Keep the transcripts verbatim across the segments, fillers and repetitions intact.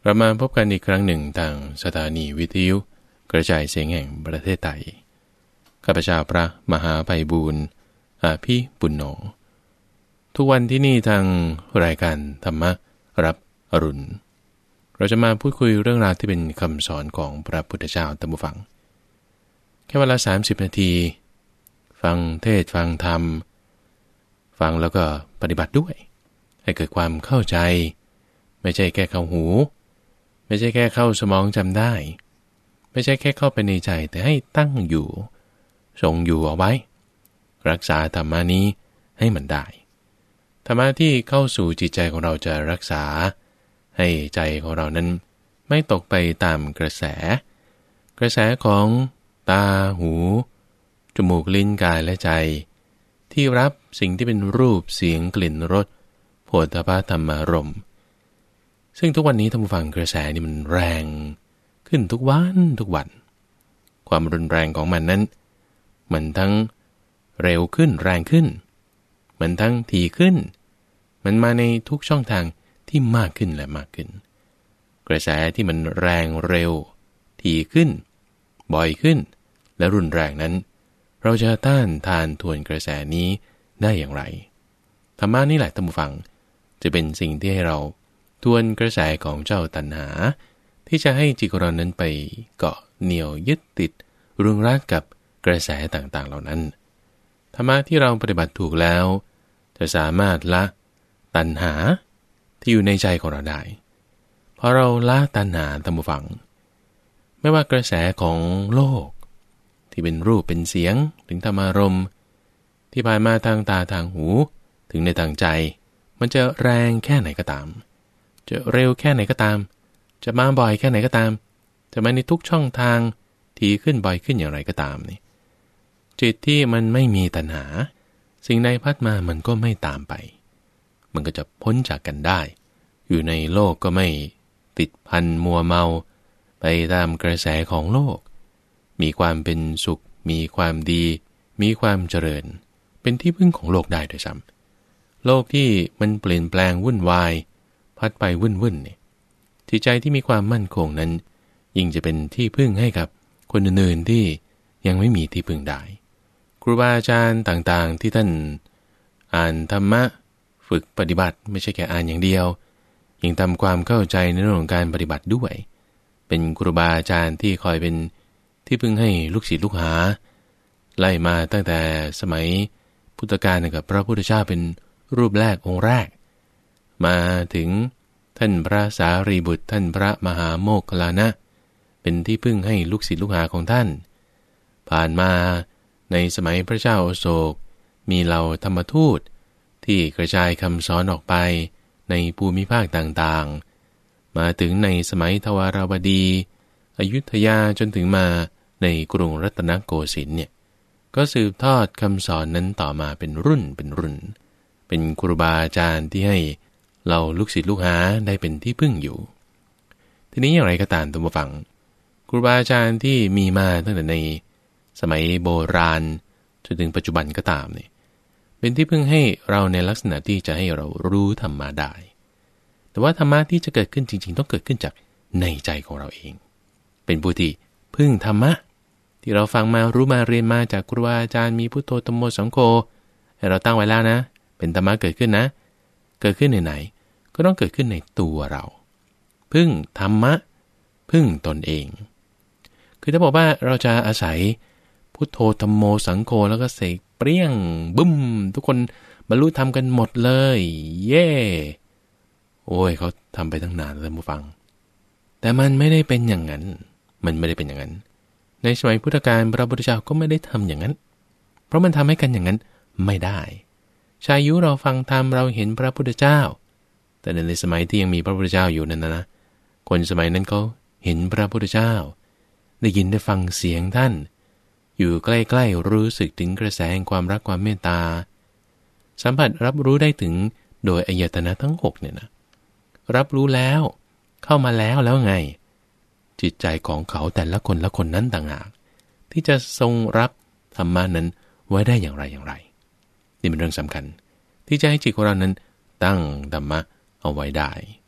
เรามาพบกันอีกครั้งหนึ่งทางสถานีวิทยุกระจายเสียงแห่งประเทศไทยข้าพเจ้าพระมหาไพบูลย์อาภิปุณโญทุกวันที่นี่ทางรายการธรรมรับอรุณเราจะมาพูดคุยเรื่องราวที่เป็นคำสอนของพระพุทธเจ้าท่านผู้ฟังแค่เวลาสามสิบนาทีฟังเทศฟังธรรมฟังแล้วก็ปฏิบัติด้วยให้เกิดความเข้าใจไม่ใช่แค่เข้าหูไม่ใช่แค่เข้าสมองจำได้ไม่ใช่แค่เข้าไปในใจแต่ให้ตั้งอยู่ทรงอยู่เอาไว้รักษาธรรมานี้ให้มันได้ธรรมะที่เข้าสู่จิตใจของเราจะรักษาให้ใจของเรานั้นไม่ตกไปตามกระแสกระแสของตาหูจมูกลิ้นกายและใจที่รับสิ่งที่เป็นรูปเสียงกลิ่นรสโผฏฐัพพะธรรมารมณ์ซึ่งทุกวันนี้ท่านผู้ฟังกระแสนี่มันแรงขึ้นทุกวันทุกวันความรุนแรงของมันนั้นมันทั้งเร็วขึ้นแรงขึ้นมันทั้งถี่ขึ้นมันมาในทุกช่องทางที่มากขึ้นและมากขึ้นกระแสที่มันแรงเร็วถี่ขึ้นบ่อยขึ้นและรุนแรงนั้นเราจะต้านทานทวนกระแสนี้ได้อย่างไรธรรมะนี่แหละท่านผู้ฟังจะเป็นสิ่งที่ให้เราทวนกระแสของเจ้าตัณหาที่จะให้จิตของเรานั้นไปเกาะเหนี่ยวยึดติดรุงรักกับกระแสต่างๆเหล่านั้นธรรมะที่เราปฏิบัติถูกแล้วจะสามารถละตัณหาที่อยู่ในใจของเราได้พอเราละตัณหาท่านผู้ฟังไม่ว่ากระแสของโลกที่เป็นรูปเป็นเสียงถึงธรรมารมณ์ที่ผ่านมาทางตาทางหูถึงในทางใจมันจะแรงแค่ไหนก็ตามจะเร็วแค่ไหนก็ตามจะมาบ่อยแค่ไหนก็ตามจะมาในทุกช่องทางถี่ขึ้นบ่อยขึ้นอย่างไรก็ตามนี่จิตที่มันไม่มีตัณหาสิ่งใดพัดมามันก็ไม่ตามไปมันก็จะพ้นจากกันได้อยู่ในโลกก็ไม่ติดพันมัวเมาไปตามกระแสของโลกมีความเป็นสุขมีความดีมีความเจริญเป็นที่พึ่งของโลกได้โดยซ้ำโลกที่มันเปลี่ยนแปลงวุ่นวายพัดไปวุ่นๆเนี่ยจิตใจที่มีความมั่นคงนั้นยิ่งจะเป็นที่พึ่งให้กับคนอื่นๆที่ยังไม่มีที่พึ่งได้ครูบาอาจารย์ต่างๆที่ท่านอ่านธรรมะฝึกปฏิบัติไม่ใช่แค่อ่านอย่างเดียวยังทำความเข้าใจในเรื่องของการปฏิบัติด้วยเป็นครูบาอาจารย์ที่คอยเป็นที่พึ่งให้ลูกศิษย์ลูกหาไล่มาตั้งแต่สมัยพุทธกาลกับพระพุทธเจ้าเป็นรูปแรกองค์แรกมาถึงท่านพระสารีบุตรท่านพระมหาโมคคัลลานะเป็นที่พึ่งให้ลูกศิษย์ลูกหาของท่านผ่านมาในสมัยพระเจ้าอโศกมีเหล่าธรรมทูตที่กระจายคำสอนออกไปในภูมิภาคต่างๆมาถึงในสมัยทวารวดีอยุธยาจนถึงมาในกรุงรัตนโกสินทร์เนี่ยก็สืบทอดคำสอนนั้นต่อมาเป็นรุ่นเป็นรุ่นเป็นครูบาอาจารย์ที่ให้เราลูกศิษย์ลูกหาได้เป็นที่พึ่งอยู่ทีนี้อย่างไรก็ตามท่านผู้ฟังครูบาอาจารย์ที่มีมาตั้งแต่ในสมัยโบราณจนถึงปัจจุบันก็ตามเนี่ยเป็นที่พึ่งให้เราในลักษณะที่จะให้เรารู้ธรรมะได้แต่ว่าธรรมะที่จะเกิดขึ้นจริงๆต้องเกิดขึ้นจากในใจของเราเองเป็นผู้ที่พึ่งธรรมะที่เราฟังมารู้มาเรียนมาจากครูบาอาจารย์มีพุทโธธัมโมสังโฆให้เราตั้งไว้แล้วนะเป็นธรรมะเกิดขึ้นนะเกิดขึ้นในไหนก็ต้องเกิดขึ้นในตัวเราพึ่งธรรมะพึ่งตนเองคือถ้าบอกว่าเราจะอาศัยพุทโธธัมโมสังโฆแล้วก็เสกเปรี้ยงบึ้มทุกคนบรรลุธรรมกันหมดเลยเย่โอ้ยเขาทำไปตั้งนานแล้วผู้ฟังแต่มันไม่ได้เป็นอย่างนั้นมันไม่ได้เป็นอย่างนั้นในสมัยพุทธกาลพระพุทธเจ้าก็ไม่ได้ทำอย่างนั้นเพราะมันทำให้กันอย่างนั้นไม่ได้ชายุเราฟังธรรมเราเห็นพระพุทธเจ้าแต่ในสมัยที่ยังมีพระพุทธเจ้าอยู่นั่นนะนะคนสมัยนั้นเขาเห็นพระพุทธเจ้าได้ยินได้ฟังเสียงท่านอยู่ใกล้ๆรู้สึกถึงกระแสแห่งความรักความเมตตาสัมผัสรับรู้ได้ถึงโดยอายตนะทั้งหกเนี่ยนะรับรู้แล้วเข้ามาแล้วแล้วไงจิตใจของเขาแต่ละคนละคนนั้นต่างหากที่จะทรงรับธรรมานั้นไว้ได้อย่างไรอย่างไรนี่เป็นเรื่องสำคัญที่จะให้จิตของเรานั้นตั้งธรรมะเอาไว้ได้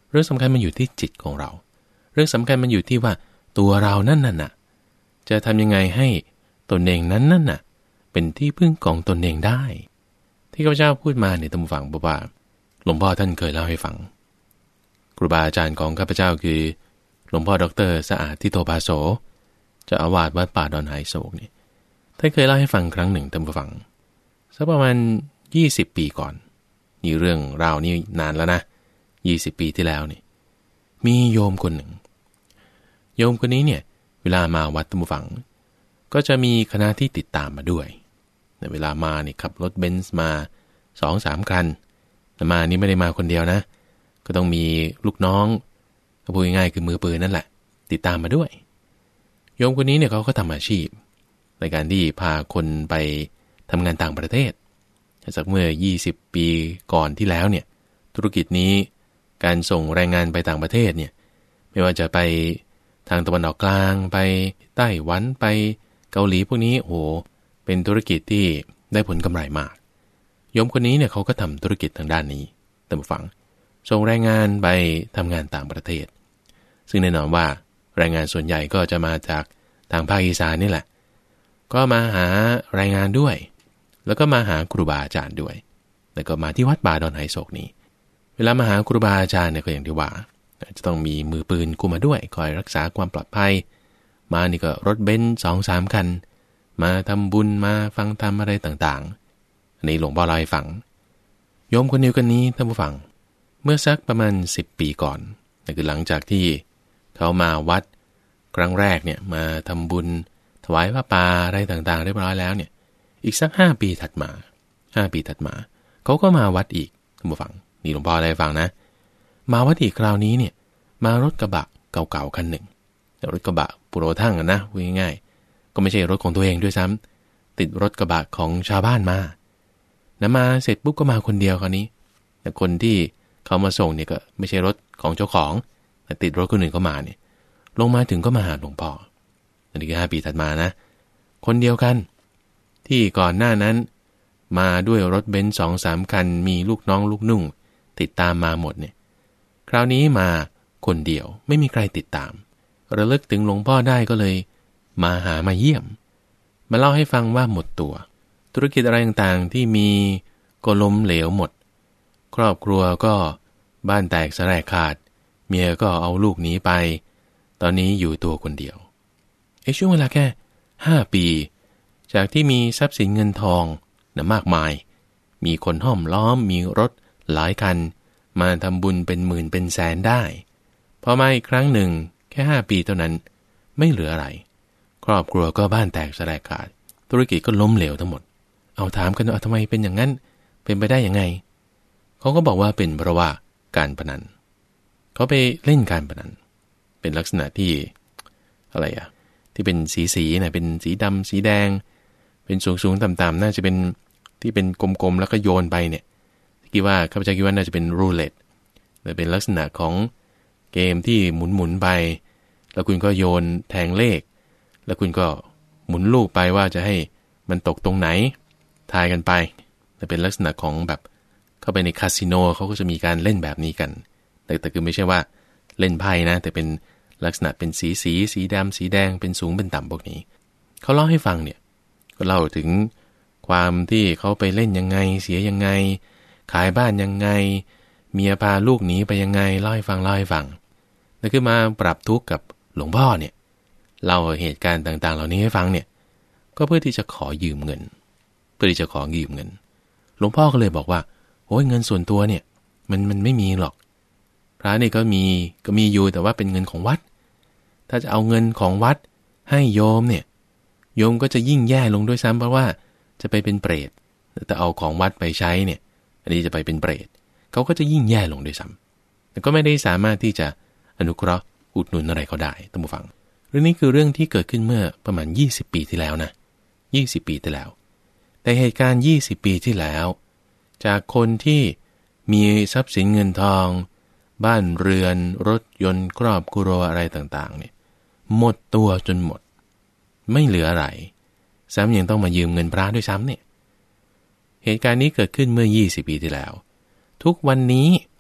เรื่องสำคัญมันอยู่ที่จิตของเราเรื่องสำคัญมันอยู่ที่ว่าตัวเรานั่นน่ะจะทำยังไงให้ตนเองนั้นนั่นน่ะเป็นที่พึ่งของตนเองได้ที่ข้าพเจ้าพูดมาเนี่ยท่านผู้ฟังบอกว่าหลวงพ่อท่านเคยเล่าให้ฟังครูบาอาจารย์ของข้าพเจ้าคือหลวงพ่อดร.สะอาดทิโตภาโสเจ้าอาวาสวัดป่าดอนไหโศกนี่ท่านเคยเล่าให้ฟังครั้งหนึ่งท่านผู้ฟังสักประมาณยี่สิบปีก่อนนี่เรื่องราวนี่นานแล้วนะยี่สิบปีที่แล้วนี่มีโยมคนหนึ่งโยมคนนี้เนี่ยเวลามาวัดท่านผู้ฟังก็จะมีคณะที่ติดตามมาด้วยในเวลามานี่ขับรถเบนซ์มา สองสาม คันแต่มานี่ไม่ได้มาคนเดียวนะก็ต้องมีลูกน้องก็พูดง่ายๆคือมือปืนนั่นแหละติดตามมาด้วยโยมคนนี้เนี่ยเขาก็ทำอาชีพในการที่พาคนไปทำงานต่างประเทศจากเมื่อยี่สิบปีก่อนที่แล้วเนี่ยธุรกิจนี้การส่งแรงงานไปต่างประเทศเนี่ยไม่ว่าจะไปทางตะวันออกกลางไปไต้หวันไปเกาหลีพวกนี้โอ้โหเป็นธุรกิจที่ได้ผลกำไรมากโยมคนนี้เนี่ยเขาก็ทำธุรกิจทางด้านนี้ท่านผู้ฟังส่งแรงงานไปทำงานต่างประเทศซึ่งแน่นอนว่าแรงงานส่วนใหญ่ก็จะมาจากทางภาคอีสานนี่แหละก็มาหาแรงงานด้วยแล้วก็มาหาครูบาอาจารย์ด้วยแล้วก็มาที่วัดป่าดอนไหโศกนี้เวลามาหาครูบาอาจารย์เนี่ยก็อย่างที่ว่าจะต้องมีมือปืนคุมมาด้วยคอยรักษาความปลอดภัยมานี่ก็รถเบนซ์ สองสาม คันมาทำบุญมาฟังธรรมอะไรต่างๆอันนี้หลวงพ่อเล่าให้ฟังโยมคนเดียวกันนี้ท่านผู้ฟังเมื่อสักประมาณสิบปีก่อนนั่นคือหลังจากที่เขามาวัดครั้งแรกเนี่ยมาทำบุญถวายพระป่าอะไรต่างๆเรียบร้อยแล้วเนี่ยอีกสักห้าปีถัดมาห้าปีถัดมาเขาก็มาวัดอีกท่านผู้ฟังนี่หลวงพ่อได้ฟังนะมาวัดอีกคราวนี้เนี่ยมารถกระบะเก่าๆคันหนึ่งรถกระบะปุโรทั่งกันนะพูดง่ายๆก็ไม่ใช่รถของตัวเองด้วยซ้ำติดรถกระบะของชาวบ้านมานะมาเสร็จปุ๊บก็มาคนเดียวคราวนี้แต่คนที่เขามาส่งเนี่ยก็ไม่ใช่รถของเจ้าของแต่ติดรถคนอื่นก็มาเนี่ยลงมาถึงก็มาหาหลวงพ่ออันนี้คือห้าปีถัดมานะคนเดียวกันที่ก่อนหน้านั้นมาด้วยรถเบนซ์ สองสาม คันมีลูกน้องลูกนุ่งติดตามมาหมดเนี่ยคราวนี้มาคนเดียวไม่มีใครติดตามระลึกถึงหลวงพ่อได้ก็เลยมาหามาเยี่ยมมาเล่าให้ฟังว่าหมดตัวธุรกิจอะไรต่างๆที่มีก็ล้มเหลวหมดครอบครัวก็บ้านแตกสลายขาดเมียก็เอาลูกหนีไปตอนนี้อยู่ตัวคนเดียวไอ้ช่วงเวลาแค่ห้าปีจากที่มีทรัพย์สินเงินทองนะมากมายมีคนห้อมล้อมมีรถหลายคันมาทำบุญเป็นหมื่นเป็นแสนได้พอมาอีกครั้งหนึ่งแค่ห้าปีเท่านั้นไม่เหลืออะไรครอบครัวก็บ้านแตกสลายขาดธุรกิจก็ล้มเหลวทั้งหมดเอาถามกันว่าทำไมเป็นอย่างนั้นเป็นไปได้ยังไงเขาก็บอกว่าเป็นเพราะว่าการพนันเขาไปเล่นการพนันเป็นลักษณะที่อะไรอะที่เป็นสีสีนะเป็นสีดำสีแดงเป็นสูงสูงต่ำๆน่าจะเป็นที่เป็นกลมๆแล้วก็โยนไปเนี่ยคิดว่าข้าพเจ้าคิดว่าน่าจะเป็นรูเล็ตแต่เป็นลักษณะของเกมที่หมุนๆไปแล้วคุณก็โยนแทงเลขแล้วคุณก็หมุนลูกไปว่าจะให้มันตกตรงไหนทายกันไปแต่เป็นลักษณะของแบบเข้าไปในคาสิโนเขาก็จะมีการเล่นแบบนี้กันแต่แต่คือไม่ใช่ว่าเล่นไพ่นะแต่เป็นลักษณะเป็นสีสีสีดำสีแดงเป็นสูงเป็นต่ำพวกนี้เขาเล่าให้ฟังเนี่ยก็เล่าถึงความที่เขาไปเล่นยังไงเสียยังไงขายบ้านยังไงเมียพาลูกหนีไปยังไงเล่าให้ฟังเล่าให้ฟังนั่นคือมาปรับทุกข์กับหลวงพ่อเนี่ยเล่าเหตุการณ์ต่างๆเหล่านี้ให้ฟังเนี่ยก็เพื่อที่จะขอยืมเงินเพื่อที่จะขอยืมเงินหลวงพ่อก็เลยบอกว่าโอ้ยเงินส่วนตัวเนี่ยมันมันไม่มีหรอกพระนี่ก็มีก็มีอยู่แต่ว่าเป็นเงินของวัดถ้าจะเอาเงินของวัดให้โยมเนี่ยโยมก็จะยิ่งแย่ลงด้วยซ้ำเพราะว่าจะไปเป็นเปรตแต่เอาของวัดไปใช้เนี่ยอันนี้จะไปเป็นเปรตเขาก็จะยิ่งแย่ลงด้วยซ้ำแต่ก็ไม่ได้สามารถที่จะอนุเคราะห์อุดหนุนอะไรเขาได้ท่านผู้ฟังเรื่องนี้คือเรื่องที่เกิดขึ้นเมื่อประมาณยี่สิบปีที่แล้วนะยี่สิบปีที่แล้วแต่เหตุการณ์ยี่สิบปีที่แล้วจากคนที่มีทรัพย์สินเงินทองบ้านเรือนรถยนต์ครอบครัวอะไรต่างๆเนี่ยหมดตัวจนหมดไม่เหลืออะไรซ้ำยังต้องมายืมเงินพระด้วยซ้ำเนี่ยเหตุการณ์นี้เกิดขึ้นเมื่อยี่สิบปีที่แล้วทุกวันนี้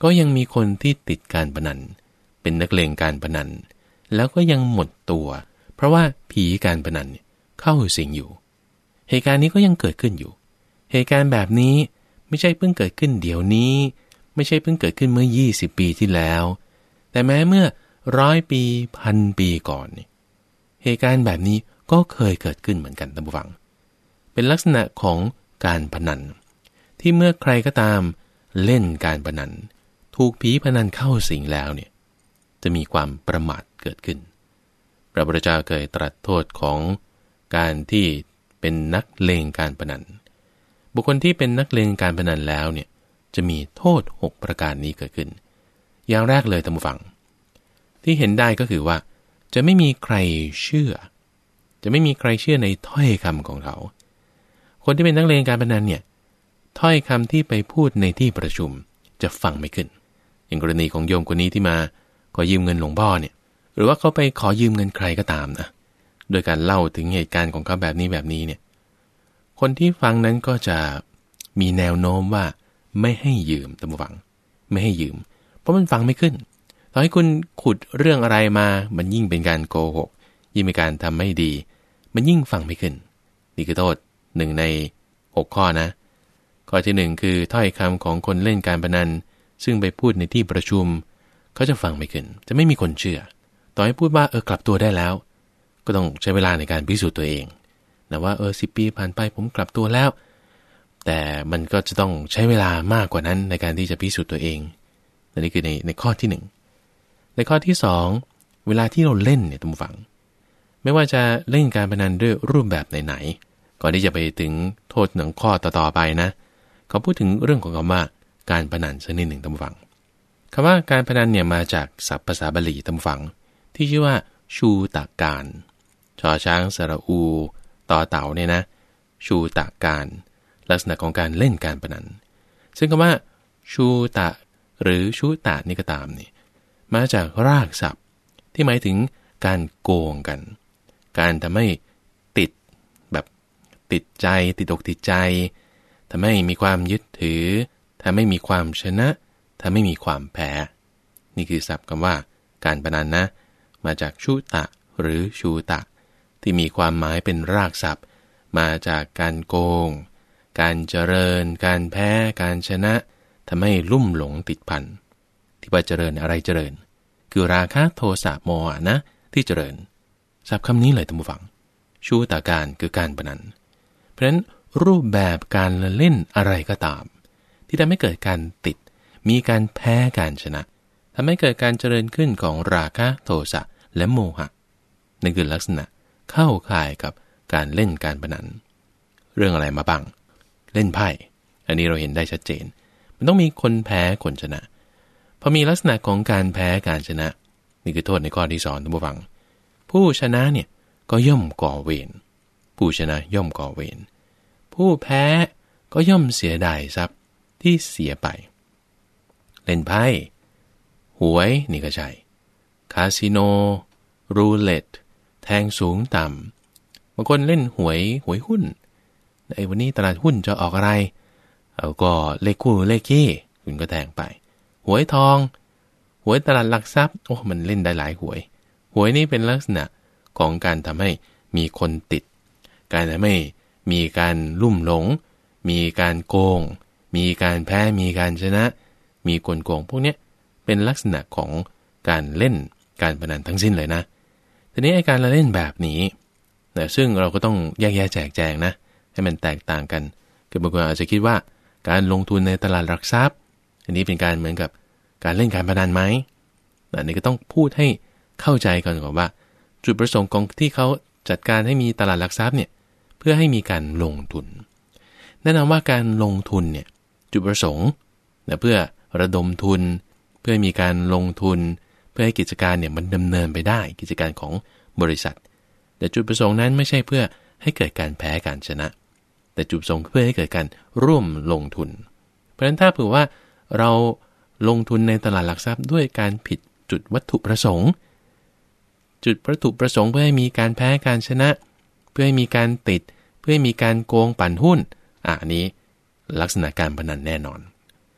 ก็ยังมีคนที่ติดการพนันเป็นนักเลงการพนันแล้วก็ยังหมดตัวเพราะว่าผีการพนันเข้าสิงอยู่เหตุการณ์นี้ก็ยังเกิดขึ้นอยู่เหตุการณ์แบบนี้ไม่ใช่เพิ่งเกิดขึ้นเดี๋ยวนี้ไม่ใช่เพิ่งเกิดขึ้นเมื่อยี่สิบปีที่แล้วแต่แม้เมื่อร้อยปีพันปีก่อนนี่เหตุการณ์แบบนี้ก็เคยเกิดขึ้นเหมือนกันท่านผู้ฟังเป็นลักษณะของการพนันที่เมื่อใครก็ตามเล่นการพนันถูกผีพนันเข้าสิงแล้วเนี่ยจะมีความประมาทเกิดขึ้นพระพุทธเจ้าเคยตรัสโทษของการที่เป็นนักเลงการพนันบุคคลที่เป็นนักเลงการพนันแล้วเนี่ยจะมีโทษหกประการนี้เกิดขึ้นอย่างแรกเลยท่านผู้ฟังที่เห็นได้ก็คือว่าจะไม่มีใครเชื่อจะไม่มีใครเชื่อในถ้อยคำของเขาคนที่เป็นนักเลงการพนันเนี่ยถ้อยคำที่ไปพูดในที่ประชุมจะฟังไม่ขึ้นอย่างกรณีของโยมคนนี้ที่มาขอยืมเงินหลวงพ่อเนี่ยหรือว่าเขาไปขอยืมเงินใครก็ตามนะโดยการเล่าถึงเหตุการณ์ของเขาแบบนี้แบบนี้เนี่ยคนที่ฟังนั้นก็จะมีแนวโน้มว่าไม่ให้ยืมท่านผู้ฟังไม่ให้ยืมเพราะมันฟังไม่ขึ้นต่อให้คุณขุดเรื่องอะไรมามันยิ่งเป็นการโกหกยิ่งเป็นการทำไม่ดีมันยิ่งฟังไม่ขึ้นนี่คือโทษหนึ่งในหกข้อนะข้อที่หนึ่งคือถ้อยคำของคนเล่นการพนันซึ่งไปพูดในที่ประชุมเขาจะฟังไม่ขึ้นจะไม่มีคนเชื่อต่อให้พูดว่าเออกลับตัวได้แล้วก็ต้องใช้เวลาในการพิสูจน์ตัวเองนะว่าเออสิบปีผ่านไปผมกลับตัวแล้วแต่มันก็จะต้องใช้เวลามากกว่านั้นในการที่จะพิสูจน์ตัวเองนี่คือในในข้อที่หนึ่งในข้อที่สองเวลาที่เราเล่นเนี่ยท่านผู้ฟังไม่ว่าจะเล่นการพนันด้วยรูปแบบไหนๆก่อนที่จะไปถึงโทษหนึ่งข้อต่อๆไปนะเขาพูดถึงเรื่องของคำว่าการพนันสักนิดหนึ่งท่านผู้ฟังคำว่าการพนันเนี่ยมาจากศัพท์ภาษาบาลีท่านผู้ฟังที่ชื่อว่าชูตะการชอช้างสระอูต่อเต่าเนี่ยนะชูตะการลักษณะของการเล่นการพนันซึ่งคำว่าชูตะหรือชูตะนี่ก็ตามนี่มาจากรากศัพท์ที่หมายถึงการโกงกันการทำให้ติดแบบติดใจติดอกติดใจทำให้มีความยึดถือทำให้มีความชนะทำให้มีความแพ้นี่คือศัพท์คำว่าการพนันนะมาจากชูตะหรือชูตะที่มีความหมายเป็นรากศัพท์มาจากการโกงการเจริญการแพ้การชนะทำให้ลุ่มหลงติดพันที่ว่าเจริญอะไรเจริญคือราคะโทสะโมหะนะที่เจริญศัพท์คำนี้เลยท่านผู้ฟังชูตะการคือการพนันเพราะฉะนั้นรูปแบบการเล่นอะไรก็ตามที่ทำให้เกิดการติดมีการแพ้การชนะทำให้เกิดการเจริญขึ้นของราคะโทสะและโมหะนั่นคือลักษณะเข้าข่ายกับการเล่นการพนันเรื่องอะไรมาบ้างเล่นไพ่อันนี้เราเห็นได้ชัดเจนมันต้องมีคนแพ้คนชนะพอมีลักษณะของการแพ้การชนะนี่คือโทษในข้อที่สองท่านผู้ฟังผู้ชนะเนี่ยก็ย่อมก่อเวรผู้ชนะย่อมก่อเวรผู้แพ้ก็ย่อมเสียดายทรัพย์ที่เสียไปเล่นไพ่หวยนี่ก็ใช่คาสิโนรูเล็ตแทงสูงต่ำบางคนเล่นหวยหวยหุ้นไอ้วันนี้ตลาดหุ้นจะออกอะไรเอาก็เลขคู่เลขขี้คุณก็แทงไปหวยทองหวยตลาดหลักทรัพย์โอ้มันเล่นได้หลายหวยหวยนี่เป็นลักษณะของการทำให้มีคนติดการทำให้มีการลุ่มหลงมีการโกงมีการแพ้มีการชนะมีกลโกงพวกนี้เป็นลักษณะของการเล่นการพนันทั้งสิ้นเลยนะทีนี้ไอ้การเล่นแบบนี้แต่ซึ่งเราก็ต้องแยกแยะแจกแจงนะให้มันแตกต่างกันคือบางคนอาจจะคิดว่าการลงทุนในตลาดหลักทรัพย์อันนี้เป็นการเหมือนกับการเล่นการพนันไหมอันนี้ก็ต้องพูดให้เข้าใจก่อนก่อนว่าจุดประสงค์ของที่เขาจัดการให้มีตลาดหลักทรัพย์เนี่ยเพื่อให้มีการลงทุนแนะนำว่าการลงทุนเนี่ยจุดประสงค์นะเพื่อระดมทุนเพื่อมีการลงทุนเพื่อให้กิจการเนี่ยมันดำเนินไปได้กิจการของบริษัทแต่จุดประสงค์นั้นไม่ใช่เพื่อให้เกิดการแพ้การชนะแต่จุดประสงค์เพื่อให้เกิดการร่วมลงทุนเพราะฉะนั้นถ้าเผื่อว่าเราลงทุนในตลาดหลักทรัพย์ด้วยการผิดจุดวัตถุประสงค์จุดวัตถุประสงค์เพื่อให้มีการแพ้การชนะเพื่อให้มีการติดเพื่อให้มีการโกงปั่นหุ้นอ่ะอันนี้ลักษณะการพนันแน่นอน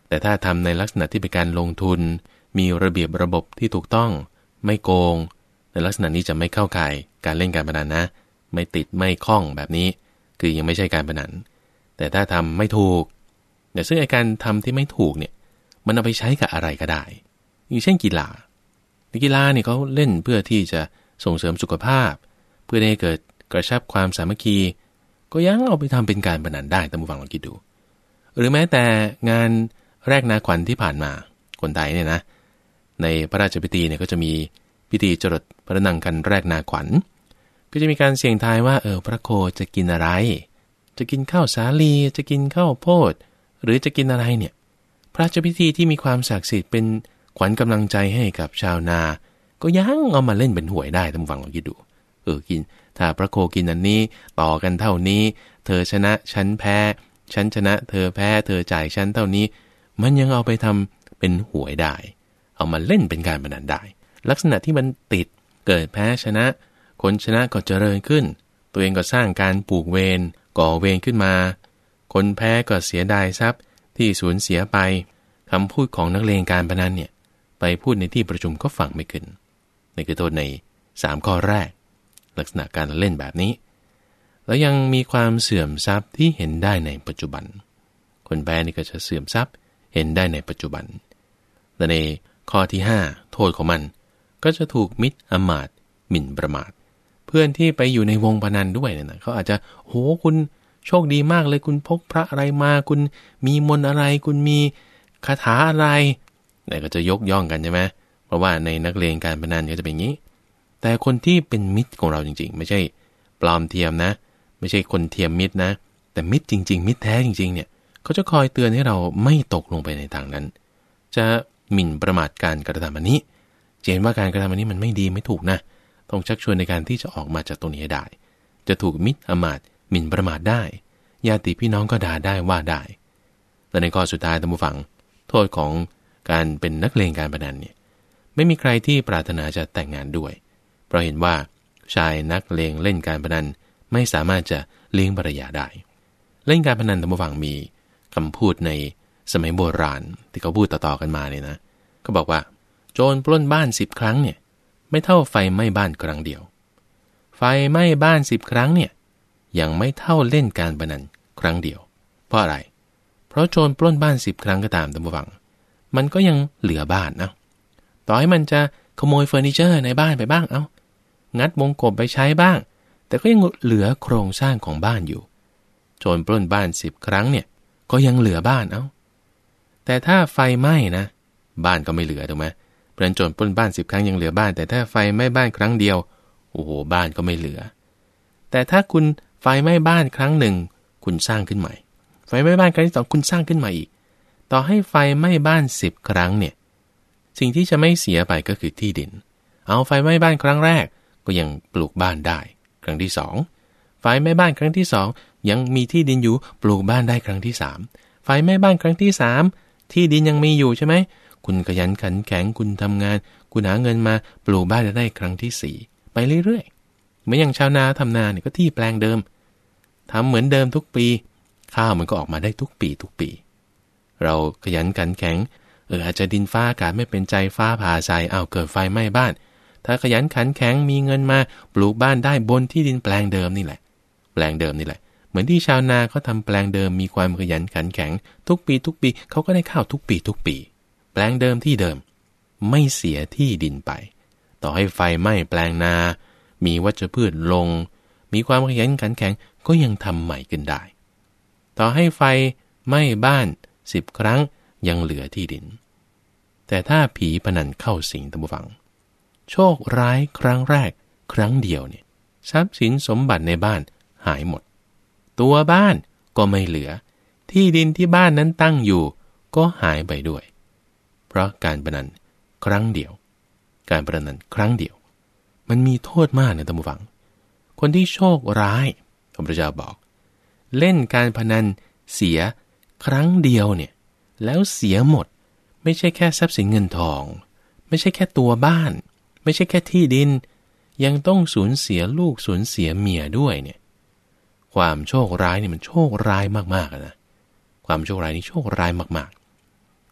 แต่ถ้าทำในลักษณะที่เป็นการลงทุนมีระเบียบระบบที่ถูกต้องไม่โกงในลักษณะนี้จะไม่เข้าข่ายการเล่นการพนันนะไม่ติดไม่คล้องแบบนี้คือยังไม่ใช่การพนันแต่ถ้าทำไม่ถูกเนี่ยซึ่งไอ้การทำที่ไม่ถูกเนี่ยมันเอาไปใช้กับอะไรก็ได้อย่างเช่นกีฬากีฬาเนี่ยเขาเล่นเพื่อที่จะส่งเสริมสุขภาพเพื่อให้เกิดกระชับความสามัคคีก็ยังเอาไปทำเป็นการพนันได้ท่านผู้ฟังลองคิดดูหรือแม้แต่งานแรกนาขวัญที่ผ่านมาคนไทยเนี่ยนะในพระราชพิธีเนี่ยก็จะมีพิธีจรดพระนางคันแรกนาขวัญก็จะมีการเสี่ยงทายว่าเออพระโคจะกินอะไรจะกินข้าวสาลีจะกินข้าวโพดหรือจะกินอะไรเนี่ยพระราชพิธีที่มีความศักดิ์สิทธิ์เป็นขวัญกำลังใจให้กับชาวนาก็ยังเอามาเล่นเป็นหวยได้ท่านผู้ฟังลองคิดดูเออกินถ้าพระโคกินอันนี้ต่อกันเท่านี้เธอชนะฉันแพ้ฉันชนะเธอแพ้เธอจ่ายฉันเท่านี้มันยังเอาไปทำเป็นหวยได้เอามาเล่นเป็นการพนันได้ลักษณะที่มันติดเกิดแพ้ชนะคนชนะก็เจริญขึ้นตัวเองก็สร้างการปลูกเวรก่อเวรขึ้นมาคนแพ้ก็เสียดายทรัพย์ที่สูญเสียไปคำพูดของนักเลงการพนันเนี่ยไปพูดในที่ประชุมก็ฟังไม่ขึ้นนี่คือโทษในสามข้อแรกลักษณะการเล่นแบบนี้แล้วยังมีความเสื่อมทรัพย์ที่เห็นได้ในปัจจุบันคนแพ้นี่ก็จะเสื่อมทรัพย์เห็นได้ในปัจจุบันและในข้อที่ห้าโทษของมันก็จะถูกมิตรอมาตย์หมิ่นประมาทเพื่อนที่ไปอยู่ในวงพนันด้วยเนี่ยนะเขาอาจจะโหคุณโชคดีมากเลยคุณพกพระอะไรมาคุณมีมนต์อะไรคุณมีคาถาอะไรเนี่ยก็จะยกย่องกันใช่ไหมเพราะว่าในนักเลงการพนันก็จะเป็นอย่างนี้แต่คนที่เป็นมิตรของเราจริงๆไม่ใช่ปลอมเทียมนะไม่ใช่คนเทียมมิตรนะแต่มิตรจริงๆมิตรแท้จริงๆเนี่ยเขาจะคอยเตือนให้เราไม่ตกลงไปในทางนั้นจะหมิ่นประมาทการกระทำอันนี้เห็นว่าการกระทำอันนี้มันไม่ดีไม่ถูกนะต้องชักชวนในการที่จะออกมาจากตรงนี้ให้ได้จะถูกมิตรอมาตย์หมิ่นประมาทได้ญาติพี่น้องก็ด่าได้ว่าได้และในข้อสุดท้ายท่านผู้ฟังโทษของการเป็นนักเลงการพนันเนี่ยไม่มีใครที่ปรารถนาจะแต่งงานด้วยเพราะเห็นว่าชายนักเลงเล่นการพนันไม่สามารถจะเลี้ยงภรรยาได้เล่นการพนันท่านผู้ฟังมีคำพูดในสมัยโบราณที่เขาพูดต่อๆกันมาเนี่ยนะเขาบอกว่าโจรปล้นบ้านสิบครั้งเนี่ยไม่เท่าไฟไหม้บ้านครั้งเดียวไฟไหม้บ้านสิบครั้งเนี่ยยังไม่เท่าเล่นการพนันครั้งเดียวเพราะอะไรเพราะโจรปล้นบ้านสิบครั้งก็ตามท่านผู้ฟังมันก็ยังเหลือบ้านนะต่อให้มันจะขโมยเฟอร์นิเจอร์ในบ้านไปบ้างเอางัดวงกบไปใช้บ้างแต่ก็ยังเหลือโครงสร้างของบ้านอยู่โจรปล้นบ้านสิบครั้งเนี่ยก็ยังเหลือบ้านเอาแต่ถ้าไฟไหม้นะบ้านก็ไม่เหลือถูกไหมเพราะฉะนั้นโจรปล้นบ้านสิบครั้งยังเหลือบ้านแต่ถ้าไฟไหม้บ้านครั้งเดียวโอ้โหบ้านก็ไม่เหลือแต่ถ้าคุณไฟไหม้บ้านครั้งหนึ่งคุณสร้างขึ้นใหม่ไฟไหม้บ้านครั้งที่สองคุณสร้างขึ้นมาอีกต่อให้ไฟไหม้บ้านสิบครั้งเนี่ยสิ่งที่จะไม่เสียไปก็คือที่ดินเอาไฟไหม้บ้านครั้งแรกก็ยังปลูกบ้านได้ครั้งที่สองไฟไหม้บ้านครั้งที่สองยังมีที่ดินอยู่ปลูกบ้านได้ครั้งที่สามไฟไหม้บ้านครั้งที่สามที่ดินยังมีอยู่ใช่ไหมคุณขยันขันแข็งคุณทำงานคุณหาเงินมาปลูกบ้านได้ครั้งที่สี่ไปเรื่อยๆเหมือนอย่างชาวนาทำนาเนี่ยก็ที่แปลงเดิมทำเหมือนเดิมทุกปีข้าวมันก็ออกมาได้ทุกปีทุกปีเราขยันขันแข็งเอออาจจะดินฟ้าอากาศไม่เป็นใจฟ้าผ่าใส่เอาเกิดไฟไหม้บ้านถ้าขยันขันแข็งมีเงินมาปลูกบ้านได้บนที่ดินแปลงเดิมนี่แหละแปลงเดิมนี่แหละเหมือนที่ชาวนาเขาทำแปลงเดิมมีความขยันขันแข็งทุกปีทุกปีเขาก็ได้ข้าวทุกปีทุกปีแปลงเดิมที่เดิมไม่เสียที่ดินไปต่อให้ไฟไหม้แปลงนามีวัชพืชลงมีความขยันขันแข็งก็ยังทำใหม่ขึ้นได้ต่อให้ไฟไหม้บ้านสิบครั้งยังเหลือที่ดินแต่ถ้าผีพนันเข้าสิงท่านผู้ฟังโชคร้ายครั้งแรกครั้งเดียวเนี่ยทรัพย์สินสมบัติในบ้านหายหมดตัวบ้านก็ไม่เหลือที่ดินที่บ้านนั้นตั้งอยู่ก็หายไปด้วยเพราะการพนันครั้งเดียวการพนันครั้งเดียวมันมีโทษมากนะท่านผู้ฟังคนที่โชคร้ายพระพุทธเจ้าบอกเล่นการพนันเสียครั้งเดียวเนี่ยแล้วเสียหมดไม่ใช่แค่ทรัพย์สินเงินทองไม่ใช่แค่ตัวบ้านไม่ใช่แค่ที่ดินยังต้องสูญเสียลูกสูญเสียเมียด้วยเนี่ยความโชคร้ายนี่มันโชคร้ายมากๆนะความโชคร้ายนี่โชคร้ายมากๆ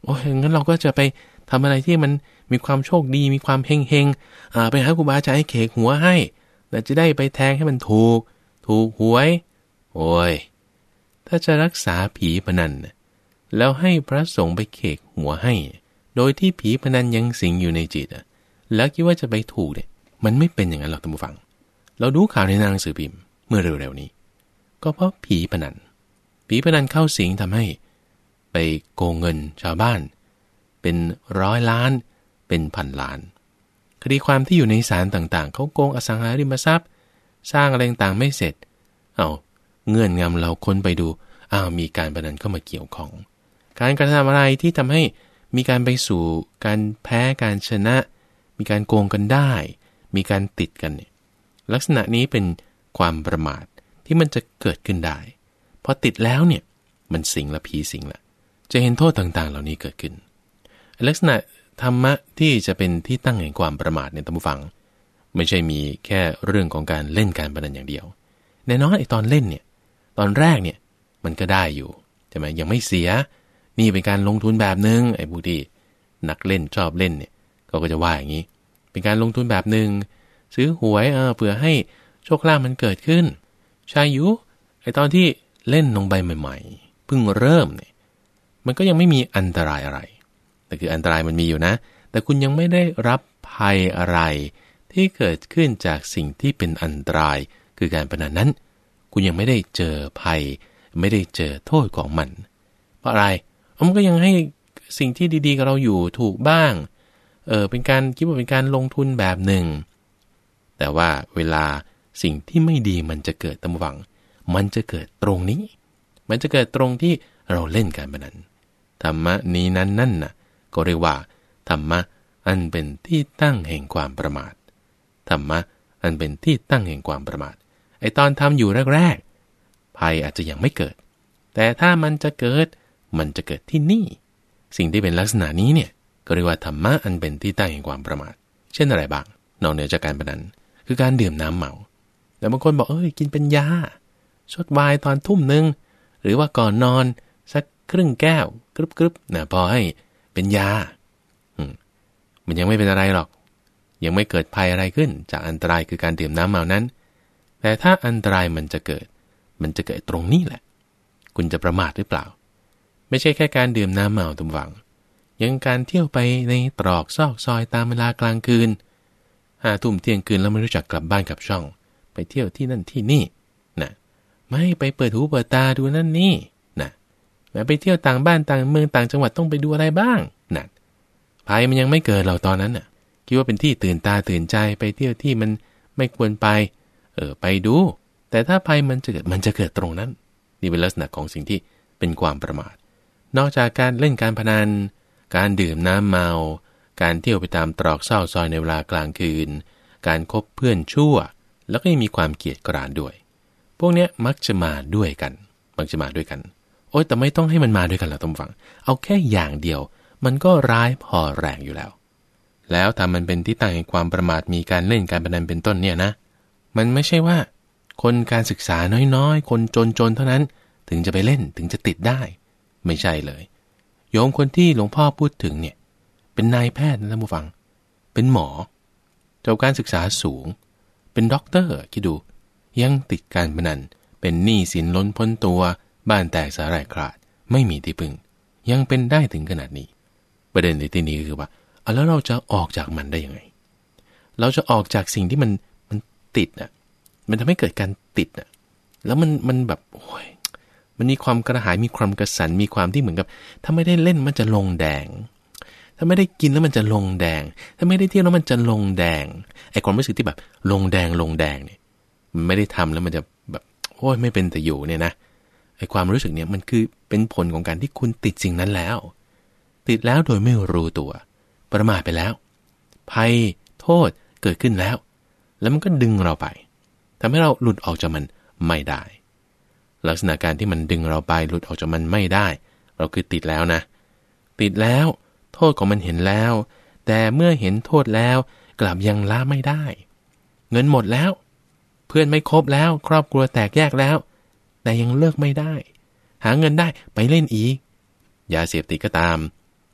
โอ้ยงั้นเราก็จะไปทำอะไรที่มันมีความโชคดีมีความเฮงเฮงอ่าไปหาครูบาอาจารย์ให้เขกหัวให้แล้วจะได้ไปแทงให้มันถูกถูกหวยโอ้ยถ้าจะรักษาผีพนันแล้วให้พระสงฆ์ไปเขกหัวให้โดยที่ผีพนันยังสิงอยู่ในจิตอ่ะแล้วคิดว่าจะไปถูกเนี่ยมันไม่เป็นอย่างนั้นหรอกท่านผู้ฟังเราดูข่าวในหนังสือพิมพ์เมื่อเร็วๆนี้ก็เพราะผีพนันผีพนันเข้าสิงทำให้ไปโกงเงินชาวบ้านเป็นร้อยล้านเป็นพันล้านคดีความที่อยู่ในศาลต่างๆเขาโกงอสังหาริมทรัพย์สร้างอะไรต่างๆไม่เสร็จเอาเงื่อนงำเราค้นไปดูอ้าวมีการพนันเข้ามาเกี่ยวข้องการกระทำอะไรที่ทำให้มีการไปสู่การแพ้การชนะมีการโกงกันได้มีการติดกันเนี่ยลักษณะนี้เป็นความประมาทที่มันจะเกิดขึ้นได้พอติดแล้วเนี่ยมันสิงละผีสิงละจะเห็นโทษต่างๆเหล่านี้เกิดขึ้นลักษณะธรรมะที่จะเป็นที่ตั้งแห่งความประมาทเนี่ยท่านผู้ฟังไม่ใช่มีแค่เรื่องของการเล่นการพนันอย่างเดียวแน่นอนไอ้ตอนเล่นเนี่ยตอนแรกเนี่ยมันก็ได้อยู่ใช่ไหมยังไม่เสียนี่เป็นการลงทุนแบบนึงไอ้พวกที่นักเล่นชอบเล่นเนี่ยเขาก็จะว่าอย่างนี้เป็นการลงทุนแบบนึงซื้อหวยเออเพื่อให้โชคลาภมันเกิดขึ้นใช่อยู่ไอ้ตอนที่เล่นลงไปใหม่ๆเพิ่งเริ่มเนี่ยมันก็ยังไม่มีอันตรายอะไรแต่คืออันตรายมันมีอยู่นะแต่คุณยังไม่ได้รับภัยอะไรที่เกิดขึ้นจากสิ่งที่เป็นอันตรายคือการพนันนั้นคุณยังไม่ได้เจอภัยไม่ได้เจอโทษของมันเพราะอะไรมันก็ยังให้สิ่งที่ดีๆกับเราอยู่ถูกบ้างเออเป็นการคิดว่าเป็นการลงทุนแบบหนึ่งแต่ว่าเวลาสิ่งที่ไม่ดีมันจะเกิดตามหวังมันจะเกิดตรงนี้มันจะเกิดตรงที่เราเล่นการพนันธรรมะนี้นั้นนั่นน่ะก็เรียกว่าธรรมะอันเป็นที่ตั้งแห่งความประมาทธรรมะอันเป็นที่ตั้งแห่งความประมาทไอตอนทำอยู่แรกๆภัยอาจจะยังไม่เกิดแต่ถ้ามันจะเกิดมันจะเกิดที่นี่สิ่งที่เป็นลักษณะนี้เนี่ยก็เรียกว่าธรรมะอันเป็นที่ตั้งแห่งความประมาทเช่นอะไรบ้างนอกเหนือจากการพนันคือการดื่มน้ำเมาแต่บางคนบอกเอ้ยกินเป็นยาชดไวน์ตอนทุ่มนึงหรือว่าก่อนนอนสักครึ่งแก้วกรึบๆนะพอให้เป็นยามันยังไม่เป็นอะไรหรอกยังไม่เกิดภัยอะไรขึ้นจากอันตรายคือการดื่มน้ำเมานั้นแต่ถ้าอันตรายมันจะเกิดมันจะเกิดตรงนี้แหละคุณจะประมาทหรือเปล่าไม่ใช่แค่การดื่มน้ำเมาตุ่มหวังยังการเที่ยวไปในตรอกซอกซอยตามเวลากลางคืนห้าทุ่มเที่ยงคืนแล้วไม่รู้จักกลับบ้านกลับช่องไปเที่ยวที่นั่นที่นี่นะไม่ไปเปิดหูเปิดตาดูนั่นนี่นะแม้ไปเที่ยวต่างบ้านต่างเมืองต่างจังหวัดต้องไปดูอะไรบ้างนะภัยมันยังไม่เกิดเราตอนนั้นน่ะคิดว่าเป็นที่ตื่นตาตื่นใจไปเที่ยวที่มันไม่ควรไปเออไปดูแต่ถ้าภัยมันจะเกิดมันจะเกิดตรงนั้นนี่เป็นลักษณะของสิ่งที่เป็นความประมาทนอกจากการเล่นการพนันการดื่มน้ำเมาการเที่ยวไปตามตรอกเศร้าซอยในเวลากลางคืนการคบเพื่อนชั่วแล้วก็ยังมีความเกียจคร้านด้วยพวกนี้มักจะมาด้วยกันมักจะมาด้วยกันโอ๊ยแต่ไม่ต้องให้มันมาด้วยกันหรอกท่านผู้ฟังเอาแค่อย่างเดียวมันก็ร้ายพอแรงอยู่แล้วแล้วถ้ามันเป็นที่ตั้งแห่งความประมาทมีการเล่นการพนันเป็นต้นเนี่ยนะมันไม่ใช่ว่าคนการศึกษาน้อยๆคนจนๆเท่านั้นถึงจะไปเล่นถึงจะติดได้ไม่ใช่เลยโยมคนที่หลวงพ่อพูดถึงเนี่ยเป็นนายแพทย์นะท่านผู้ฟังเป็นหมอจบการศึกษาสูงเป็นด็อกเตอร์คิดดูยังติดการพนันเป็นหนี้สินล้นพ้นตัวบ้านแตกสาแหรกขาดไม่มีที่พึ่งยังเป็นได้ถึงขนาดนี้ประเด็นในที่นี้คือว่าเอาแล้วเราจะออกจากมันได้ยังไงเราจะออกจากสิ่งที่มันมันติดอ่ะมันทำให้เกิดการติดอ่ะแล้วมันมันแบบโอ้ยมันมีความกระหายมีความกระสันมีความที่เหมือนกับถ้าไม่ได้เล่นมันจะลงแดงถ้าไม่ได้กินแล้วมันจะลงแดงถ้าไม่ได้เที่ยวแล้วมันจะลงแดงไอ้ความรู้สึกที่แบบลงแดงลงแดงเนี่ยมันไม่ได้ทำแล้วมันจะแบบโอ้ยไม่เป็นแต่อยู่เนี่ยนะไอ้ความรู้สึกเนี่ยมันคือเป็นผลของการที่คุณติดสิ่งนั้นแล้วติดแล้วโดยไม่รู้ตัวประมาทไปแล้วภัยโทษเกิดขึ้นแล้วแล้วมันก็ดึงเราไปทำให้เราหลุดออกจากมันไม่ได้ลักษณะการที่มันดึงเราไปหลุดออกจากมันไม่ได้เราคือติดแล้วนะติดแล้วโทษของมันเห็นแล้วแต่เมื่อเห็นโทษแล้วกลับยังละไม่ได้เงินหมดแล้วเพื่อนไม่ครบแล้วครอบครัวแตกแยกแล้วแต่ยังเลิกไม่ได้หาเงินได้ไปเล่นอีกยาเสพติดก็ตาม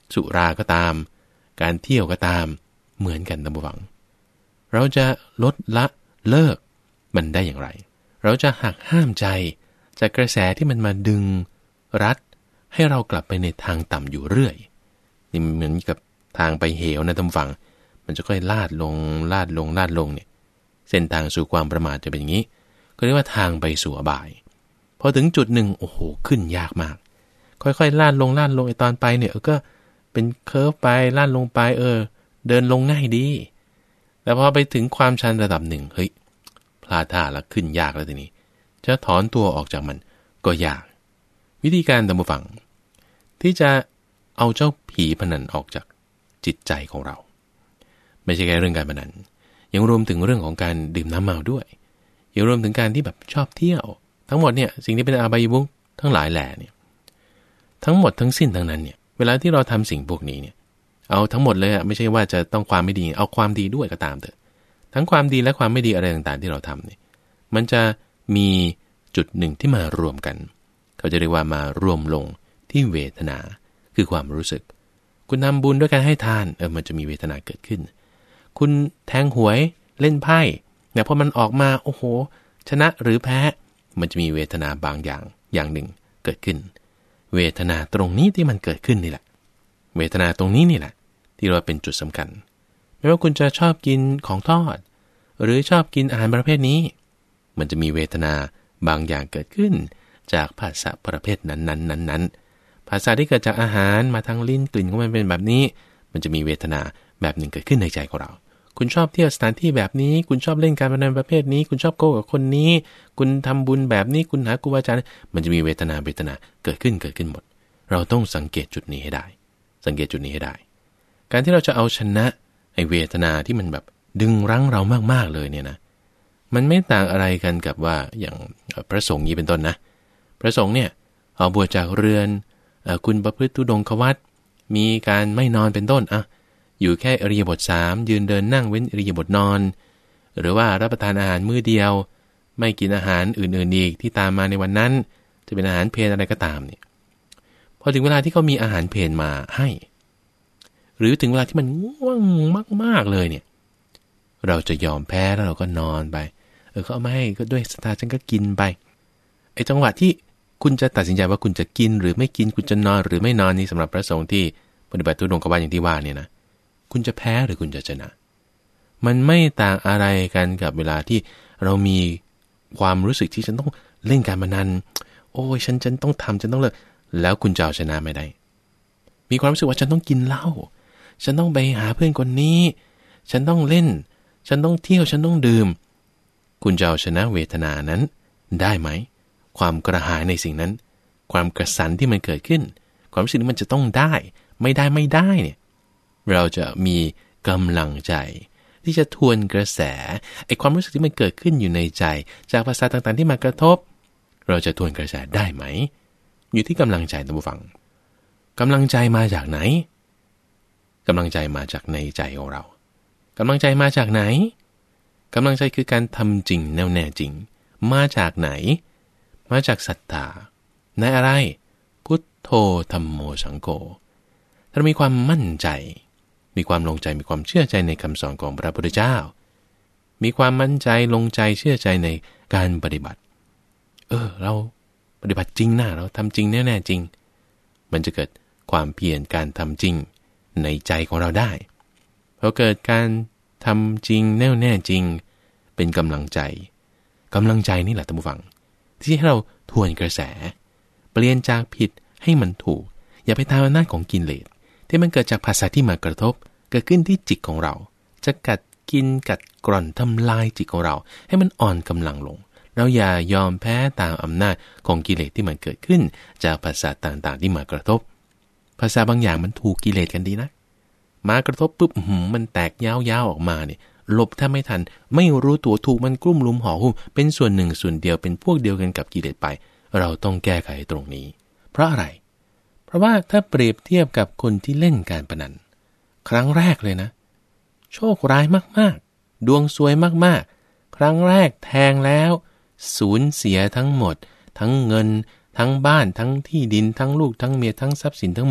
สุราก็ตามการเที่ยวก็ตามเหมือนกันท่านผู้ฟังเราจะลดละเลิกมันได้อย่างไรเราจะหักห้ามใจจากกระแสที่มันมาดึงรัดให้เรากลับไปในทางต่ำอยู่เรื่อยนี่เหมือนกับทางไปเหวนะท่านผู้ฟังมันจะค่อยลาดลงลาดลงลาดลงเนี่ยเส้นทางสู่ความประมาทจะเป็นอย่างนี้ก็เรียกว่าทางไปสู่อบายพอถึงจุดหนึ่งโอ้โหขึ้นยากมากค่อยๆลาดลงลาดลงไอ้ตอนไปเนี่ยเออก็เป็นเคิร์ฟไปลาดลงไปเออเดินลงง่ายดีแต่พอไปถึงความชันระดับหนึ่งเฮ้ยพลาดท่าแล้วขึ้นยากแล้วทีนี้จะถอนตัวออกจากมันก็ยากวิธีการตามผู้ฟังที่จะเอาเจ้าผีพนันออกจากจิตใจของเราไม่ใช่แค่เรื่องการพนันยังรวมถึงเรื่องของการดื่มน้ำเมาด้วยยังรวมถึงการที่แบบชอบเที่ยวทั้งหมดเนี่ยสิ่งที่เป็นอบายมุขทั้งหลายแหล่เนี่ยทั้งหมดทั้งสิ้นทั้งนั้นเนี่ยเวลาที่เราทำสิ่งพวกนี้เนี่ยเอาทั้งหมดเลยอะไม่ใช่ว่าจะต้องความไม่ดีเอาความดีด้วยก็ตามเถอะทั้งความดีและความไม่ดีอะไรต่างๆที่เราทำเนี่ยมันจะมีจุดหนึ่งที่มารวมกันเขาจะเรียกว่ามารวมลงที่เวทนาคือความรู้สึกคุณทำบุญด้วยการให้ทานเออมันจะมีเวทนาเกิดขึ้นคุณแทงหวยเล่นไพ่แต่พอมันออกมาโอ้โหชนะหรือแพ้มันจะมีเวทนาบางอย่างอย่างหนึ่งเกิดขึ้นเวทนาตรงนี้ที่มันเกิดขึ้นนี่แหละเวทนาตรงนี้นี่แหละที่เราเป็นจุดสำคัญไม่ว่าคุณจะชอบกินของทอดหรือชอบกินอาหารประเภทนี้มันจะมีเวทนาบางอย่างเกิดขึ้นจากภาษาประเภทนั้นๆนั้นๆภาษาที่เกิดจากอาหารมาทางลิ้นกลิ่นของมันเป็นแบบนี้มันจะมีเวทนาแบบหนึ่งเกิดขึ้นในใจของเราคุณชอบเที่ยวสถานที่แบบนี้คุณชอบเล่นการพนันประเภทนี้คุณชอบโกหกกับคนนี้คุณทำบุญแบบนี้คุณหาครูบาอาจารย์มันจะมีเวทนาเวทนาเกิดขึ้นเกิดขึ้นหมดเราต้องสังเกตจุดนี้ให้ได้สังเกตจุดนี้ให้ได้การที่เราจะเอาชนะไอ้เวทนาที่มันแบบดึงรั้งเรามากๆเลยเนี่ยนะมันไม่ต่างอะไรกันกับว่าอย่างพระสงฆ์นี้เป็นต้นนะพระสงฆ์เนี่ยออกบวชจากเรือนคุณประพฤติธุดงควัตรมีการไม่นอนเป็นต้นอ่ะอยู่แค่อิริยาบถสามยืนเดินนั่งเว้นอิริยาบถนอนหรือว่ารับประทานอาหารมื้อเดียวไม่กินอาหารอื่นๆอีกที่ตามมาในวันนั้นจะเป็นอาหารเพลอะไรก็ตามเนี่ยพอถึงเวลาที่เขามีอาหารเพลมาให้หรือถึงเวลาที่มันง่วงมากๆเลยเนี่ยเราจะยอมแพ้แล้วเราก็นอนไปเออเขาเอามาให้ก็ด้วยศรัทธาฉันก็กินไปไอ้จังหวะที่คุณจะตัดสินใจว่าคุณจะกินหรือไม่กินคุณจะนอนหรือไม่นอนนี่สำหรับพระสงฆ์ที่ปฏิบัติธุดงควัตรอย่างที่ว่าเนี่ยนะคุณจะแพ้หรือคุณจะชนะมันไม่ต่างอะไรกันกับเวลาที่เรามีความรู้สึกที่ฉันต้องเล่นการพนันโอ้ยฉันฉันต้องทำฉันต้องเลิกแล้วคุณจะเอาชนะไม่ได้มีความรู้สึกว่าฉันต้องกินเหล้าฉันต้องไปหาเพื่อนคนนี้ฉันต้องเล่นฉันต้องเที่ยวฉันต้องดื่มคุณจะเอาชนะเวทนานั้นได้ไหมความกระหายในสิ่งนั้นความกระสันที่มันเกิดขึ้นความรู้สึกที่มันจะต้องได้ไม่ได้ไม่ได้เนี่ยเราจะมีกำลังใจที่จะทวนกระแสไอ้ความรู้สึกที่มันเกิดขึ้นอยู่ในใจจากภาษาต่างๆที่มากระทบเราจะทวนกระแสได้ไหมอยู่ที่กำลังใจท่านผู้ฟังกำลังใจมาจากไหนกำลังใจมาจากในใจของเรากำลังใจมาจากไหนกำลังใจคือการทำจริงแน่วแน่จริงมาจากไหนมาจากศรัทธาในอะไรพุทโธธัมโมสังโฆถ้ามีความมั่นใจมีความลงใจมีความเชื่อใจในคำสอนของพระพุทธเจ้ามีความมั่นใจลงใจเชื่อใจในการปฏิบัติเออเราปฏิบัติจริงนะเราทำจริงแน่แน่จริงมันจะเกิดความเพียรการทำจริงในใจของเราได้พอเกิดการทำจริงแน่แน่จริงเป็นกำลังใจกำลังใจนี่แหละท่านผู้ฟังที่ให้เราทวนกระแสเปลี่ยนจากผิดให้มันถูกอย่าไปตามอำนาจของกิเลสที่มันเกิดจากภาษาที่มากระทบเกิดขึ้นที่จิตของเราจะกัดกินกัดกร่อนทำลายจิตของเราให้มันอ่อนกำลังลงเราอย่ายอมแพ้ตามอำนาจของกิเลสที่มันเกิดขึ้นจากภาษาต่างๆที่มากระทบภาษาบางอย่างมันถูกกิเลสกันดีนะมากระทบปุ๊บมันแตกยาวๆออกมาเนี่ยหลบถ้าไม่ทันไม่รู้ตัวถูกมันกลุ่มลุมห่อหุ้มเป็นส่วนหนึ่งส่วนเดียวเป็นพวกเดียวกันกับกิเลสไปเราต้องแก้ไขตรงนี้เพราะอะไรเพราะว่าถ้าเปรียบเทียบกับคนที่เล่นการพนันครั้งแรกเลยนะโชคร้ายมากๆดวงซวยมากๆครั้งแรกแทงแล้วสูญเสียทั้งหมดทั้งเงินทั้งบ้านทั้งที่ดินทั้งลูกทั้งเมียทั้งทรัพย์สินทั้งหมด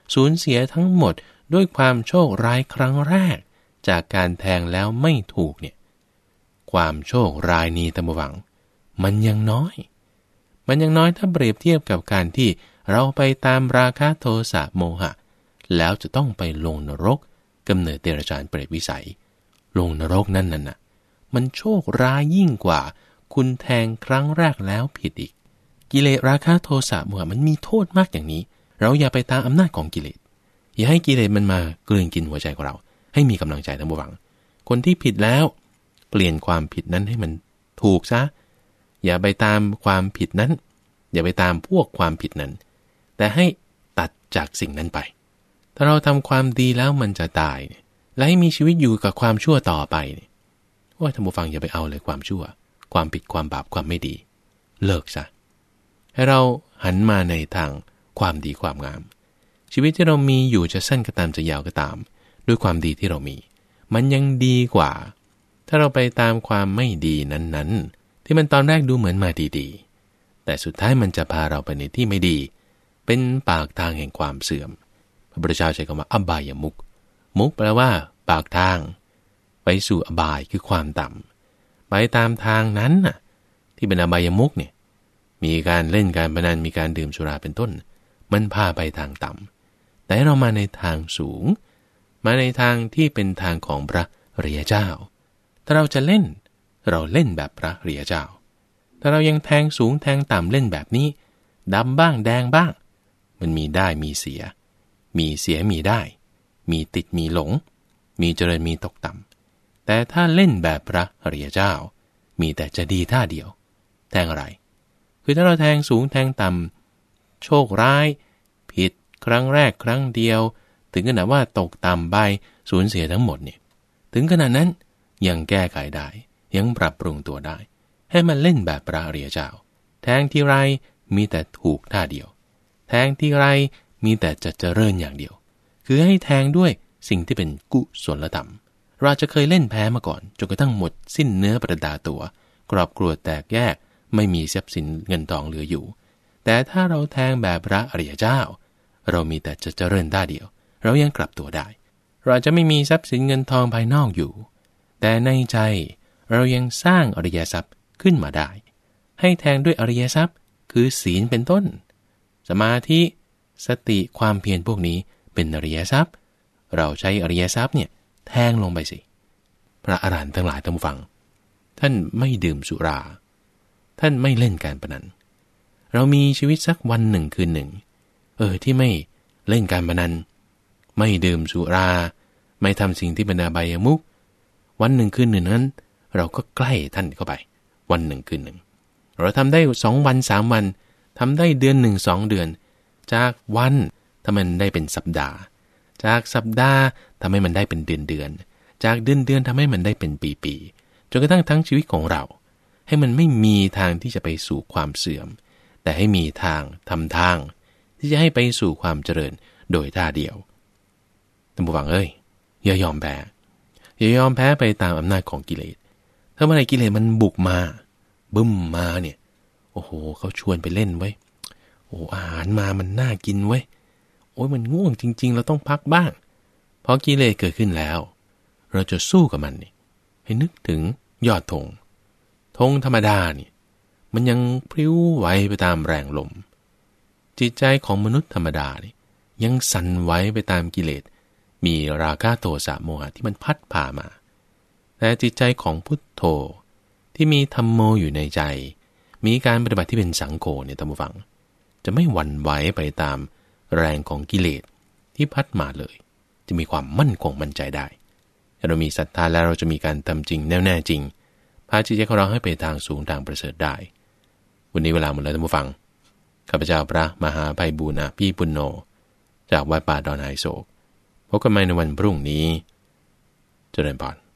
สูญเสียทั้งหมดด้วยความโชคร้ายครั้งแรกจากการแทงแล้วไม่ถูกเนี่ยความโชคร้ายนี้ท่านผู้ฟังมันยังน้อยมันยังน้อยถ้าเปรียบเทียบกับการที่เราไปตามราคะโทสะโมหะแล้วจะต้องไปลงนรกกำเนิดเดรัจฉานเปรตวิสัยลงนรกนั่นน่ะนะมันโชคร้ายยิ่งกว่าคุณแทงครั้งแรกแล้วผิดอีกกิเลสราคะโทสะโมหะมันมีโทษมากอย่างนี้เราอย่าไปตามอำนาจของกิเลสอย่าให้กิเลสมันมากลืนกินหัวใจของเราให้มีกำลังใจท่านผู้ฟังคนที่ผิดแล้วเปลี่ยนความผิดนั้นให้มันถูกซะอย่าไปตามความผิดนั้นอย่าไปตามพวกความผิดนั้นแต่ให้ตัดจากสิ่งนั้นไปถ้าเราทำความดีแล้วมันจะตายเนี่ยและให้มีชีวิตอยู่กับความชั่วต่อไปเนี่ยว่าท่านผู้ฟังอย่าไปเอาเลยความชั่วความผิดความบาปความไม่ดีเลิกซะให้เราหันมาในทางความดีความงามชีวิตที่เรามีอยู่จะสั้นก็ตามจะยาวก็ตามด้วยความดีที่เรามีมันยังดีกว่าถ้าเราไปตามความไม่ดีนั้นๆที่มันตอนแรกดูเหมือนมาดีๆแต่สุดท้ายมันจะพาเราไปในที่ไม่ดีเป็นปากทางแห่งความเสื่อมพระพุทธเจ้าใช้คำว่าอบายมุขมุขแปลว่าปากทางไปสู่อบายคือความต่ำไปตามทางนั้นน่ะที่เป็นอบายมุขเนี่ยมีการเล่นการพนันมีการดื่มสุราเป็นต้นมันพาไปทางต่ำแต่เรามาในทางสูงมาในทางที่เป็นทางของพระอริยเจ้าถ้าเราจะเล่นเราเล่นแบบพระอริยเจ้าถ้าเรายังแทงสูงแทงต่ำเล่นแบบนี้ดำบ้างแดงบ้างมันมีได้มีเสียมีเสียมีได้มีติดมีหลงมีเจริญมีตกต่ำแต่ถ้าเล่นแบบพระอริยเจ้ามีแต่จะดีท่าเดียวแทงอะไรคือถ้าเราแทงสูงแทงต่ำโชคร้ายผิดครั้งแรกครั้งเดียวถึงขนาดว่าตกต่ำไปสูญเสียทั้งหมดเนี่ยถึงขนาดนั้นยังแก้ไขได้ยังปรับปรุงตัวได้ให้มันเล่นแบบพระอริยเจ้าแทงที่ไรมีแต่ถูกท่าเดียวแทงที่ไรมีแต่จะเจริญอย่างเดียวคือให้แทงด้วยสิ่งที่เป็นกุศลธรรมเราจะเคยเล่นแพ้มาก่อนจนกระทั่งหมดสิ้นเนื้อประดาตัวกรอบกรวดแตกแยกไม่มีทรัพย์สินเงินทองเหลืออยู่แต่ถ้าเราแทงแบบพระอริยเจ้าเรามีแต่จะเจริญท่าเดียวเรายังกลับตัวได้เราจะไม่มีทรัพย์สินเงินทองภายนอกอยู่แต่ในใจเรายังสร้างอริยทรัพย์ขึ้นมาได้ให้แทงด้วยอริยทรัพย์คือศีลเป็นต้นสมาธิสติความเพียรพวกนี้เป็นอริยทรัพย์เราใช้อริยทรัพย์เนี่ยแทงลงไปสิพระอรหันต์ทั้งหลายท่านผู้ฟังท่านไม่ดื่มสุราท่านไม่เล่นการพนันเรามีชีวิตสักวันหนึ่งคืนหนึ่งเออที่ไม่เล่นการพนันไม่ดื่มสุราไม่ทำสิ่งที่เป็นอบายมุขวันหนึ่งคืนหนึ่งนั้นเราก็ใกล้ท่านเข้าไปวันหนึ่งคืนหนึ่งเราทำได้สองวันสามวันทำได้เดือนหนึ่งสองเดือนจากวันทำให้มันได้เป็นสัปดาห์จากสัปดาห์ทำให้มันได้เป็นเดือนเดือนจากเดือนเดือนทำให้มันได้เป็นปีปีจนกระทั่งทั้งชีวิตของเราให้มันไม่มีทางที่จะไปสู่ความเสื่อมแต่ให้มีทางทำทางที่จะให้ไปสู่ความเจริญโดยท่าเดียวท่านผู้ฟังเอ้ยอย่ายอมแพ้อย่ายอมแพ้ไปตามอำนาจของกิเลสถ้าเมื่อไหร่กิเลสมันบุกมาบึ้มมาเนี่ยโอ้โหเขาชวนไปเล่นไว้โอ้อาหารมามันน่ากินไว้โอ้ยมันง่วงจริงๆเราต้องพักบ้างพอกิเลสเกิดขึ้นแล้วเราจะสู้กับมันนี่ให้นึกถึงยอดธงธงธรรมดานี่มันยังพลิ้วไหวไปตามแรงลมจิตใจของมนุษย์ธรรมดานี่ยังสั่นไหวไปตามกิเลสมีราคะโทสะโมหะที่มันพัดพามาแต่จิตใจของพุทโธที่มีธัมโมอยู่ในใจมีการปฏิบัติที่เป็นสังโฆเนี่ยท่านผู้ฟังจะไม่หวั่นไหวไปตามแรงของกิเลสที่พัดมาเลยจะมีความมั่นคงมั่นใจได้ถ้าเรามีศรัทธาแล้วเราจะมีการทำจริงแน่แน่จริงพาจิตใจของเราให้ไปทางสูงทางประเสริฐได้วันนี้เวลาหมดแล้วท่านผู้ฟังข้าพเจ้าพระมหาไพบูลย์อภิปุณโญจากวัดป่าดอนไฮโศกพบกันใหม่ในวันพรุ่งนี้เจริญพร